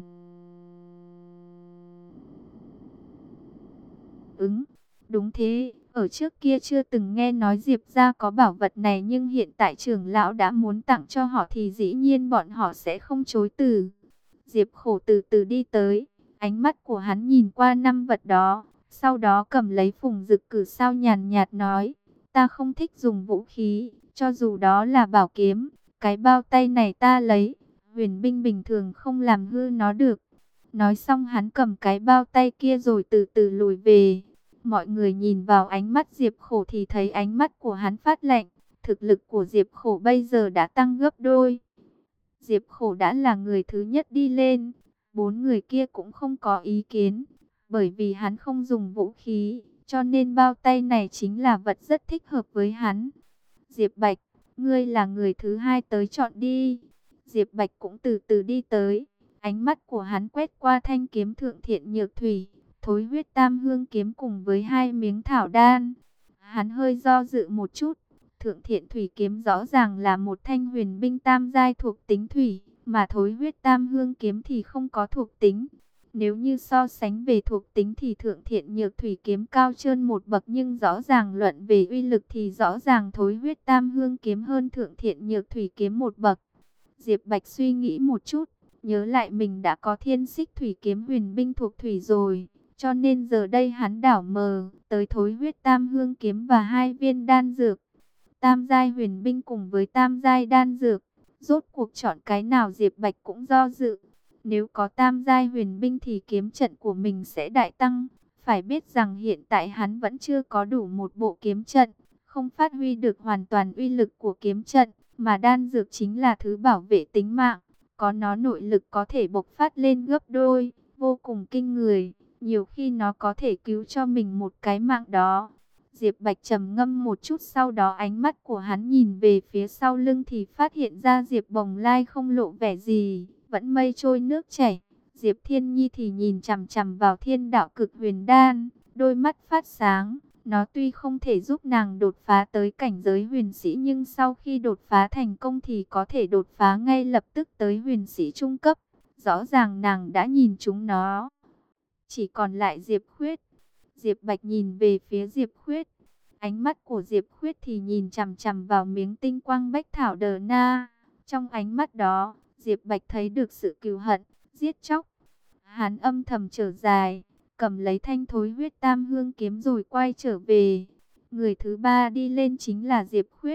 ứng. Đúng thế, ở trước kia chưa từng nghe nói Diệp gia có bảo vật này, nhưng hiện tại trưởng lão đã muốn tặng cho họ thì dĩ nhiên bọn họ sẽ không chối từ. Diệp Khổ từ từ đi tới, ánh mắt của hắn nhìn qua 5 vật đó, sau đó cầm lấy phùng dực cử sao nhàn nhạt nói: ta không thích dùng vũ khí, cho dù đó là bảo kiếm. Cái bao tay này ta lấy, huyền binh bình thường không làm hư nó được. Nói xong hắn cầm cái bao tay kia rồi từ từ lùi về. Mọi người nhìn vào ánh mắt Diệp Khổ thì thấy ánh mắt của hắn phát lạnh. Thực lực của Diệp Khổ bây giờ đã tăng gấp đôi. Diệp Khổ đã là người thứ nhất đi lên, 4 người kia cũng không có ý kiến. Bởi vì hắn không dùng vũ khí, cho nên bao tay này chính là vật rất thích hợp với hắn. Diệp Bạch, ngươi là người thứ hai tới chọn đi. Diệp Bạch cũng từ từ đi tới. Ánh mắt của hắn quét qua thanh kiếm thượng thiện nhược thủy, thối huyết tam hương kiếm cùng với 2 miếng thảo đan. Hắn hơi do dự một chút. Thượng thiện thủy kiếm rõ ràng là một thanh huyền binh tam giai thuộc tính thủy, mà thối huyết tam hương kiếm thì không có thuộc tính. Nếu như so sánh về thuộc tính thì thượng thiện nhược thủy kiếm cao hơn 1 bậc, nhưng rõ ràng luận về uy lực thì rõ ràng thối huyết tam hương kiếm hơn thượng thiện nhược thủy kiếm 1 bậc. Diệp Bạch suy nghĩ một chút, nhớ lại mình đã có thiên xích thủy kiếm huyền binh thuộc thủy rồi, cho nên giờ đây hắn đảo mờ tới thối huyết tam hương kiếm và 2 viên đan dược. Tam giai huyền binh cùng với tam giai đan dược, rốt cuộc chọn cái nào Diệp Bạch cũng do dự. Nếu có tam giai huyền binh thì kiếm trận của mình sẽ đại tăng. Phải biết rằng hiện tại hắn vẫn chưa có đủ một bộ kiếm trận, không phát huy được hoàn toàn uy lực của kiếm trận, mà đan dược chính là thứ bảo vệ tính mạng. Có nó nội lực có thể bộc phát lên gấp đôi, vô cùng kinh người. Nhiều khi nó có thể cứu cho mình một cái mạng đó. Diệp Bạch trầm ngâm một chút, sau đó ánh mắt của hắn nhìn về phía sau lưng thì phát hiện ra Diệp Bồng Lai không lộ vẻ gì, vẫn mây trôi nước chảy. Diệp Thiên Nhi thì nhìn chằm chằm vào Thiên Đạo Cực Huyền Đan, đôi mắt phát sáng. Nó tuy không thể giúp nàng đột phá tới cảnh giới huyền sĩ, nhưng sau khi đột phá thành công thì có thể đột phá ngay lập tức tới huyền sĩ trung cấp. Rõ ràng nàng đã nhìn chúng nó. Chỉ còn lại Diệp Khuyết. Diệp Bạch nhìn về phía Diệp Khuyết. Ánh mắt của Diệp Khuyết thì nhìn chằm chằm vào miếng tinh quang bách thảo đờ na. Trong ánh mắt đó, Diệp Bạch thấy được sự cừu hận, giết chóc. Hắn âm thầm thở dài, cầm lấy thanh thối huyết tam hương kiếm rồi quay trở về. Người thứ ba đi lên chính là Diệp Khuyết.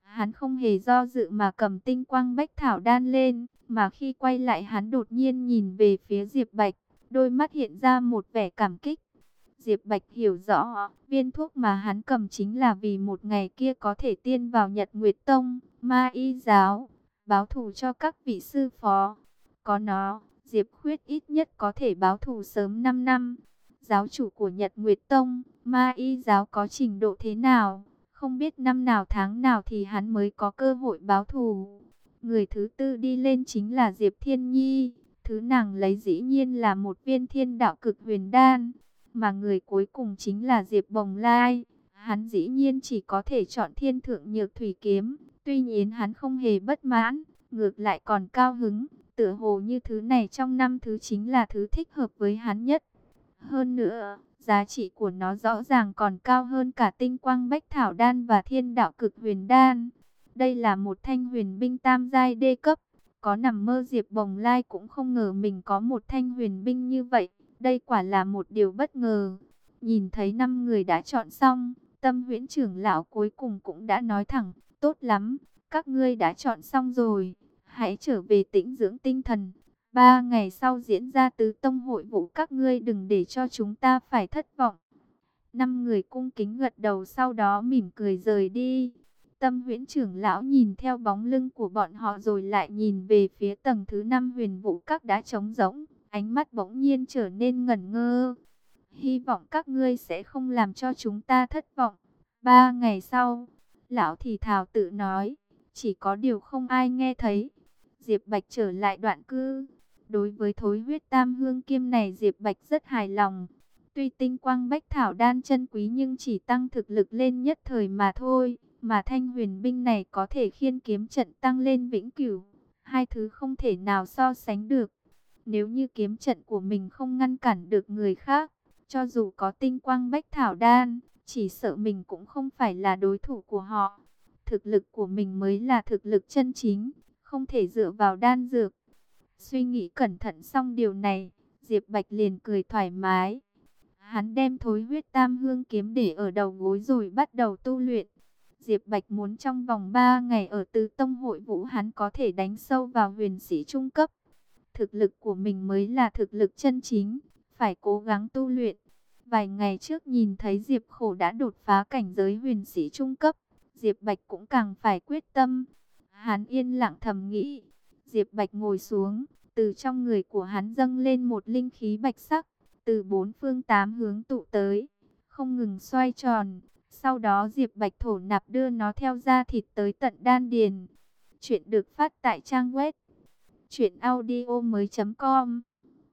Hắn không hề do dự mà cầm tinh quang bách thảo đan lên, mà khi quay lại hắn đột nhiên nhìn về phía Diệp Bạch, đôi mắt hiện ra một vẻ cảm kích. Diệp Bạch hiểu rõ, viên thuốc mà hắn cầm chính là vì một ngày kia có thể tiên vào Nhật Nguyệt Tông, Ma Y giáo, báo thù cho các vị sư phó. Có nó, Diệp Khuyết ít nhất có thể báo thù sớm 5 năm. Giáo chủ của Nhật Nguyệt Tông, Ma Y giáo có trình độ thế nào? Không biết năm nào tháng nào thì hắn mới có cơ hội báo thù. Người thứ tư đi lên chính là Diệp Thiên Nhi. Thứ nàng lấy dĩ nhiên là một viên thiên đạo cực huyền đan. Mà người cuối cùng chính là Diệp Bồng Lai. Hắn dĩ nhiên chỉ có thể chọn thiên thượng nhược thủy kiếm. Tuy nhiên hắn không hề bất mãn, ngược lại còn cao hứng. Tựa hồ như thứ này trong năm thứ chính là thứ thích hợp với hắn nhất. Hơn nữa, giá trị của nó rõ ràng còn cao hơn cả tinh quang bách thảo đan và thiên đạo cực huyền đan. Đây là một thanh huyền binh tam giai đê cấp. Có nằm mơ Diệp Bồng Lai cũng không ngờ mình có một thanh huyền binh như vậy. Đây quả là một điều bất ngờ. Nhìn thấy 5 người đã chọn xong, Tâm Huyễn trưởng lão cuối cùng cũng đã nói thẳng, tốt lắm, các ngươi đã chọn xong rồi, hãy trở về tĩnh dưỡng tinh thần. 3 ngày sau diễn ra tứ tông hội vụ, các ngươi đừng để cho chúng ta phải thất vọng. 5 người cung kính gật đầu, sau đó mỉm cười rời đi. Tâm Huyễn trưởng lão nhìn theo bóng lưng của bọn họ rồi lại nhìn về phía tầng thứ 5 huyền vũ các đã trống rỗng, ánh mắt bỗng nhiên trở nên ngẩn ngơ. Hy vọng các ngươi sẽ không làm cho chúng ta thất vọng. 3 ngày sau, lão thì thào tự nói, chỉ có điều không ai nghe thấy. Diệp Bạch trở lại đoạn cư. Đối với thối huyết tam hương kiếm này Diệp Bạch rất hài lòng. Tuy tinh quang bách thảo đan chân quý nhưng chỉ tăng thực lực lên nhất thời mà thôi. Mà thanh huyền binh này có thể khiên kiếm trận tăng lên vĩnh cửu. Hai thứ không thể nào so sánh được. Nếu như kiếm trận của mình không ngăn cản được người khác, cho dù có tinh quang bách thảo đan, chỉ sợ mình cũng không phải là đối thủ của họ. Thực lực của mình mới là thực lực chân chính, không thể dựa vào đan dược. Suy nghĩ cẩn thận xong điều này, Diệp Bạch liền cười thoải mái. Hắn đem thối huyết tam hương kiếm để ở đầu gối rồi bắt đầu tu luyện. Diệp Bạch muốn trong vòng 3 ngày ở Tứ Tông hội vũ hắn có thể đánh sâu vào huyền sĩ trung cấp. Thực lực của mình mới là thực lực chân chính, phải cố gắng tu luyện. Vài ngày trước nhìn thấy Diệp Khổ đã đột phá cảnh giới huyền sĩ trung cấp, Diệp Bạch cũng càng phải quyết tâm. Hắn yên lặng thầm nghĩ. Diệp Bạch ngồi xuống, từ trong người của hắn dâng lên một linh khí bạch sắc, từ 4 phương 8 hướng tụ tới, không ngừng xoay tròn. Sau đó Diệp Bạch thổ nạp đưa nó theo da thịt tới tận đan điền. Chuyện được phát tại trang web truyệnaudiomoi.com